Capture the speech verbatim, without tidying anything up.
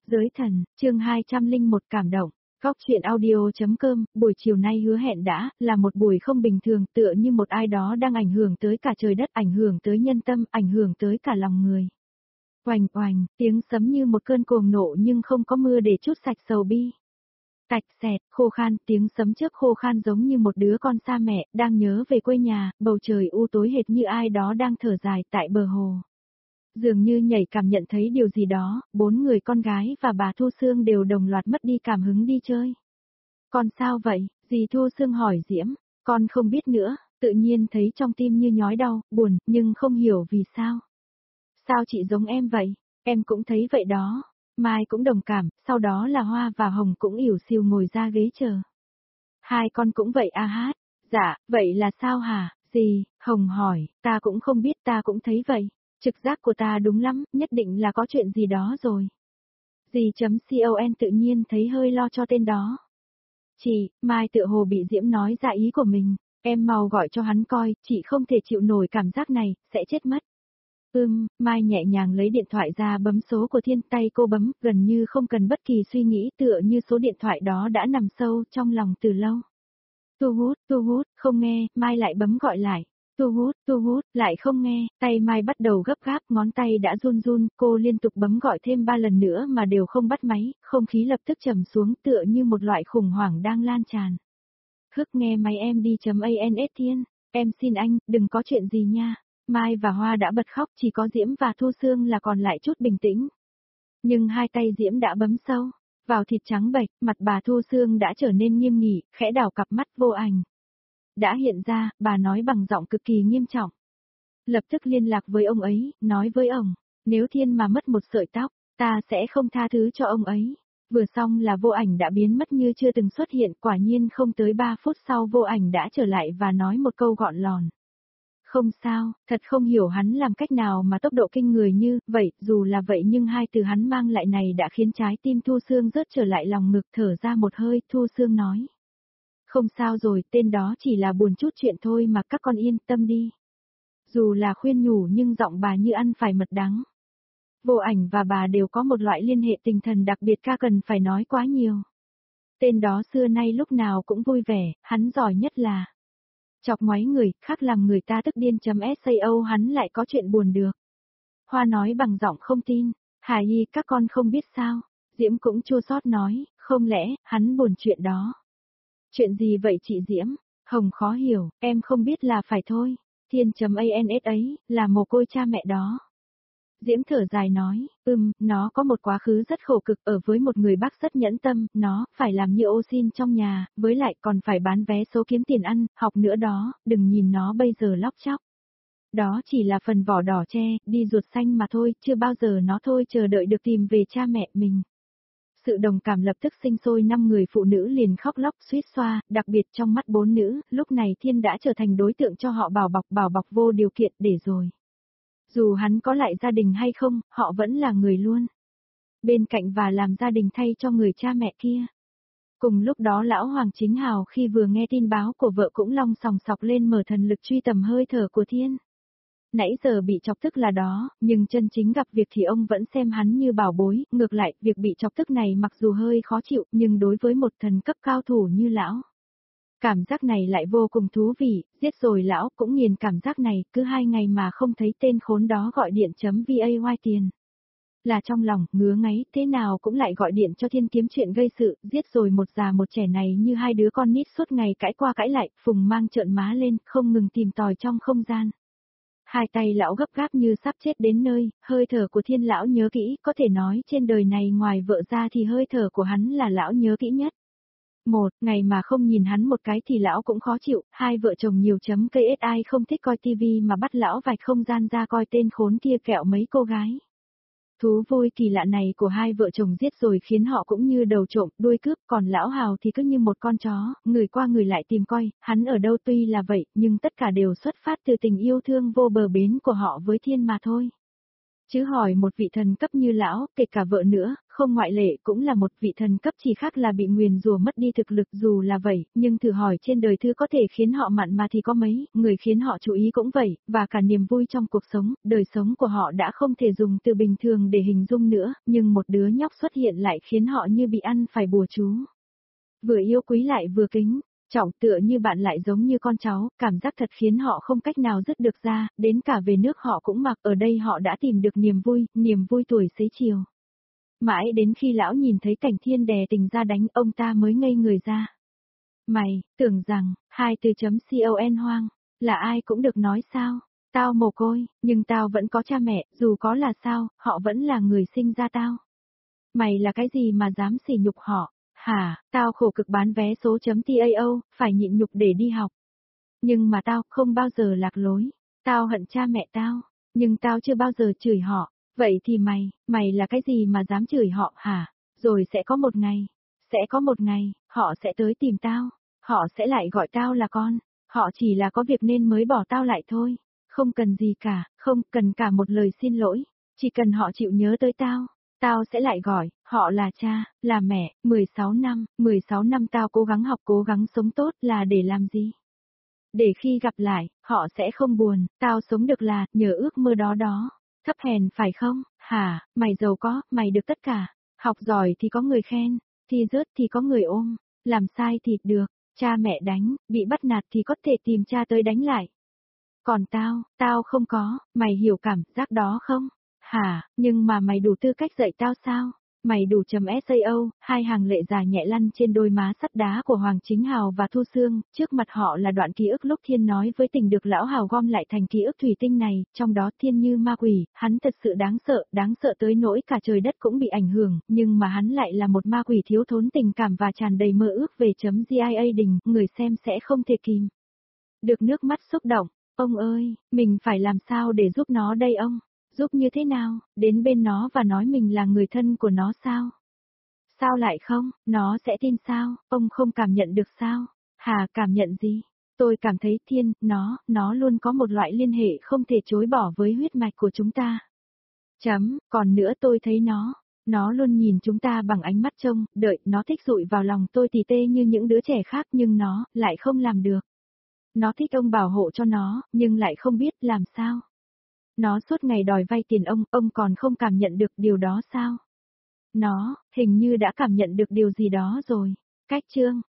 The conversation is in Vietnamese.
Giới thần, chương hai trăm lẻ một cảm động. Góc truyện audio.com, buổi chiều nay hứa hẹn đã là một buổi không bình thường, tựa như một ai đó đang ảnh hưởng tới cả trời đất, ảnh hưởng tới nhân tâm, ảnh hưởng tới cả lòng người. Oành oành, tiếng sấm như một cơn cuồng nộ nhưng không có mưa để trút sạch sầu bi. Tạch xẹt, khô khan, tiếng sấm chớp khô khan giống như một đứa con xa mẹ, đang nhớ về quê nhà, bầu trời u tối hệt như ai đó đang thở dài tại bờ hồ. Dường như nhảy cảm nhận thấy điều gì đó, bốn người con gái và bà Thu Sương đều đồng loạt mất đi cảm hứng đi chơi. Con sao vậy? Dì Thu Sương hỏi Diễm, con không biết nữa, tự nhiên thấy trong tim như nhói đau, buồn, nhưng không hiểu vì sao. Sao chị giống em vậy? Em cũng thấy vậy đó. Mai cũng đồng cảm, sau đó là Hoa và Hồng cũng ỉu xìu ngồi ra ghế chờ. Hai con cũng vậy à hát? Dạ, vậy là sao hả? Dì, Hồng hỏi, ta cũng không biết, ta cũng thấy vậy. Trực giác của ta đúng lắm, nhất định là có chuyện gì đó rồi. Dì chấm con tự nhiên thấy hơi lo cho tên đó. Chị, Mai tựa hồ bị Diễm nói ra ý của mình, em mau gọi cho hắn coi, chị không thể chịu nổi cảm giác này, sẽ chết mất. Ừm, Mai nhẹ nhàng lấy điện thoại ra bấm số của Thiên, tay cô bấm, gần như không cần bất kỳ suy nghĩ, tựa như số điện thoại đó đã nằm sâu trong lòng từ lâu. Tu hút, tu hút, không nghe, Mai lại bấm gọi lại. Tu hút, tu hút, lại không nghe, tay Mai bắt đầu gấp gáp, ngón tay đã run run, cô liên tục bấm gọi thêm ba lần nữa mà đều không bắt máy, không khí lập tức trầm xuống tựa như một loại khủng hoảng đang lan tràn. Hức nghe máy em đi chấm ans Thiên, em xin anh, đừng có chuyện gì nha. Mai và Hoa đã bật khóc, chỉ có Diễm và Thu Sương là còn lại chút bình tĩnh. Nhưng hai tay Diễm đã bấm sâu vào thịt trắng bệch, mặt bà Thu Sương đã trở nên nghiêm nghị, khẽ đảo cặp mắt vô ảnh. Đã hiện ra, bà nói bằng giọng cực kỳ nghiêm trọng. Lập tức liên lạc với ông ấy, nói với ông, nếu Thiên mà mất một sợi tóc, ta sẽ không tha thứ cho ông ấy. Vừa xong là Vô Ảnh đã biến mất như chưa từng xuất hiện, quả nhiên không tới ba phút sau Vô Ảnh đã trở lại và nói một câu gọn lòn. Không sao, thật không hiểu hắn làm cách nào mà tốc độ kinh người như vậy, dù là vậy nhưng hai từ hắn mang lại này đã khiến trái tim Thu Sương rớt trở lại lòng ngực, thở ra một hơi, Thu Sương nói. Không sao rồi, tên đó chỉ là buồn chút chuyện thôi mà các con yên tâm đi. Dù là khuyên nhủ nhưng giọng bà như ăn phải mật đắng. Vô Ảnh và bà đều có một loại liên hệ tinh thần đặc biệt, ca cần phải nói quá nhiều. Tên đó xưa nay lúc nào cũng vui vẻ, hắn giỏi nhất là chọc ngoáy người, khác làm người ta tức điên chấm sao hắn lại có chuyện buồn được. Hoa nói bằng giọng không tin, Hà Y các con không biết sao, Diễm cũng chua xót nói, không lẽ, hắn buồn chuyện đó. Chuyện gì vậy chị Diễm? Hồng khó hiểu, em không biết là phải thôi, Thiên chấm ans ấy, là mồ côi cha mẹ đó. Diễm thở dài nói, ừm, nó có một quá khứ rất khổ cực ở với một người bác rất nhẫn tâm, nó phải làm như ô xin trong nhà, với lại còn phải bán vé số kiếm tiền ăn, học nữa đó, đừng nhìn nó bây giờ lóc chóc. Đó chỉ là phần vỏ đỏ tre, đi ruột xanh mà thôi, chưa bao giờ nó thôi chờ đợi được tìm về cha mẹ mình. Sự đồng cảm lập tức sinh sôi, năm người phụ nữ liền khóc lóc suýt xoa, đặc biệt trong mắt bốn nữ, lúc này Thiên đã trở thành đối tượng cho họ bảo bọc bảo bọc vô điều kiện để rồi. Dù hắn có lại gia đình hay không, họ vẫn là người luôn. Bên cạnh và làm gia đình thay cho người cha mẹ kia. Cùng lúc đó lão Hoàng Chính Hào khi vừa nghe tin báo của vợ cũng long sòng sọc lên mở thần lực truy tầm hơi thở của Thiên. Nãy giờ bị chọc tức là đó, nhưng chân chính gặp việc thì ông vẫn xem hắn như bảo bối, ngược lại, việc bị chọc tức này mặc dù hơi khó chịu, nhưng đối với một thần cấp cao thủ như lão, cảm giác này lại vô cùng thú vị, giết rồi lão cũng nghiền cảm giác này, cứ hai ngày mà không thấy tên khốn đó gọi điện chấm vay tiền. Là trong lòng, ngứa ngáy, thế nào cũng lại gọi điện cho Thiên kiếm chuyện gây sự, giết rồi một già một trẻ này như hai đứa con nít suốt ngày cãi qua cãi lại, Phùng mang trợn má lên, không ngừng tìm tòi trong không gian. Hai tay lão gấp gáp như sắp chết đến nơi, hơi thở của Thiên lão nhớ kỹ, có thể nói trên đời này ngoài vợ ra thì hơi thở của hắn là lão nhớ kỹ nhất. Một, ngày mà không nhìn hắn một cái thì lão cũng khó chịu, hai vợ chồng nhiều chấm cây ét ai không thích coi tivi mà bắt lão vạch không gian ra coi tên khốn kia kẹo mấy cô gái. Thú vui kỳ lạ này của hai vợ chồng giết rồi khiến họ cũng như đầu trộm, đuôi cướp, còn lão Hào thì cứ như một con chó, người qua người lại tìm coi, hắn ở đâu tuy là vậy, nhưng tất cả đều xuất phát từ tình yêu thương vô bờ bến của họ với Thiên mà thôi. Chứ hỏi một vị thần cấp như lão, kể cả vợ nữa, không ngoại lệ cũng là một vị thần cấp, chỉ khác là bị nguyền rủa mất đi thực lực. Dù là vậy, nhưng thử hỏi trên đời thứ có thể khiến họ mặn mà thì có mấy, người khiến họ chú ý cũng vậy, và cả niềm vui trong cuộc sống, đời sống của họ đã không thể dùng từ bình thường để hình dung nữa, nhưng một đứa nhóc xuất hiện lại khiến họ như bị ăn phải bùa chú. Vừa yêu quý lại vừa kính trọng, tựa như bạn lại giống như con cháu, cảm giác thật khiến họ không cách nào dứt được ra, đến cả về nước họ cũng mặc, ở đây họ đã tìm được niềm vui, niềm vui tuổi xế chiều. Mãi đến khi lão nhìn thấy Cảnh Thiên đè tình ra đánh, ông ta mới ngây người ra. Mày, tưởng rằng, hai từ chấm con hoang, là ai cũng được nói sao? Tao mồ côi, nhưng tao vẫn có cha mẹ, dù có là sao, họ vẫn là người sinh ra tao. Mày là cái gì mà dám sỉ nhục họ? Hả, tao khổ cực bán vé số chấm tao, phải nhịn nhục để đi học. Nhưng mà tao không bao giờ lạc lối. Tao hận cha mẹ tao, nhưng tao chưa bao giờ chửi họ. Vậy thì mày, mày là cái gì mà dám chửi họ hả? Rồi sẽ có một ngày, sẽ có một ngày, họ sẽ tới tìm tao. Họ sẽ lại gọi tao là con. Họ chỉ là có việc nên mới bỏ tao lại thôi. Không cần gì cả, không cần cả một lời xin lỗi. Chỉ cần họ chịu nhớ tới tao. Tao sẽ lại gọi, họ là cha, là mẹ, mười sáu năm, mười sáu năm tao cố gắng học, cố gắng sống tốt là để làm gì? Để khi gặp lại, họ sẽ không buồn, tao sống được là, nhờ ước mơ đó đó. Thấp hèn phải không? Hả, mày giàu có, mày được tất cả. Học giỏi thì có người khen, thi rớt thì có người ôm, làm sai thì được, cha mẹ đánh, bị bắt nạt thì có thể tìm cha tới đánh lại. Còn tao, tao không có, mày hiểu cảm giác đó không? Hả, nhưng mà mày đủ tư cách dạy tao sao? Mày đủ chấm sao, hai hàng lệ dài nhẹ lăn trên đôi má sắt đá của Hoàng Chính Hào và Thu Sương, trước mặt họ là đoạn ký ức lúc Thiên nói với Tình được lão Hào gom lại thành ký ức thủy tinh này, trong đó Thiên như ma quỷ, hắn thật sự đáng sợ, đáng sợ tới nỗi cả trời đất cũng bị ảnh hưởng, nhưng mà hắn lại là một ma quỷ thiếu thốn tình cảm và tràn đầy mơ ước về chấm gia đình, người xem sẽ không thể kìm được nước mắt xúc động. Ông ơi, mình phải làm sao để giúp nó đây ông? Giúp như thế nào? Đến bên nó và nói mình là người thân của nó sao? Sao lại không? Nó sẽ tin sao? Ông không cảm nhận được sao? Hà, cảm nhận gì? Tôi cảm thấy Thiên, nó, nó luôn có một loại liên hệ không thể chối bỏ với huyết mạch của chúng ta. Chấm, còn nữa tôi thấy nó. Nó luôn nhìn chúng ta bằng ánh mắt trông, đợi, nó thích dụi vào lòng tôi tỉ tê như những đứa trẻ khác nhưng nó, lại không làm được. Nó thích ông bảo hộ cho nó, nhưng lại không biết làm sao. Nó suốt ngày đòi vay tiền ông, ông còn không cảm nhận được điều đó sao? Nó, hình như đã cảm nhận được điều gì đó rồi. Cách chương.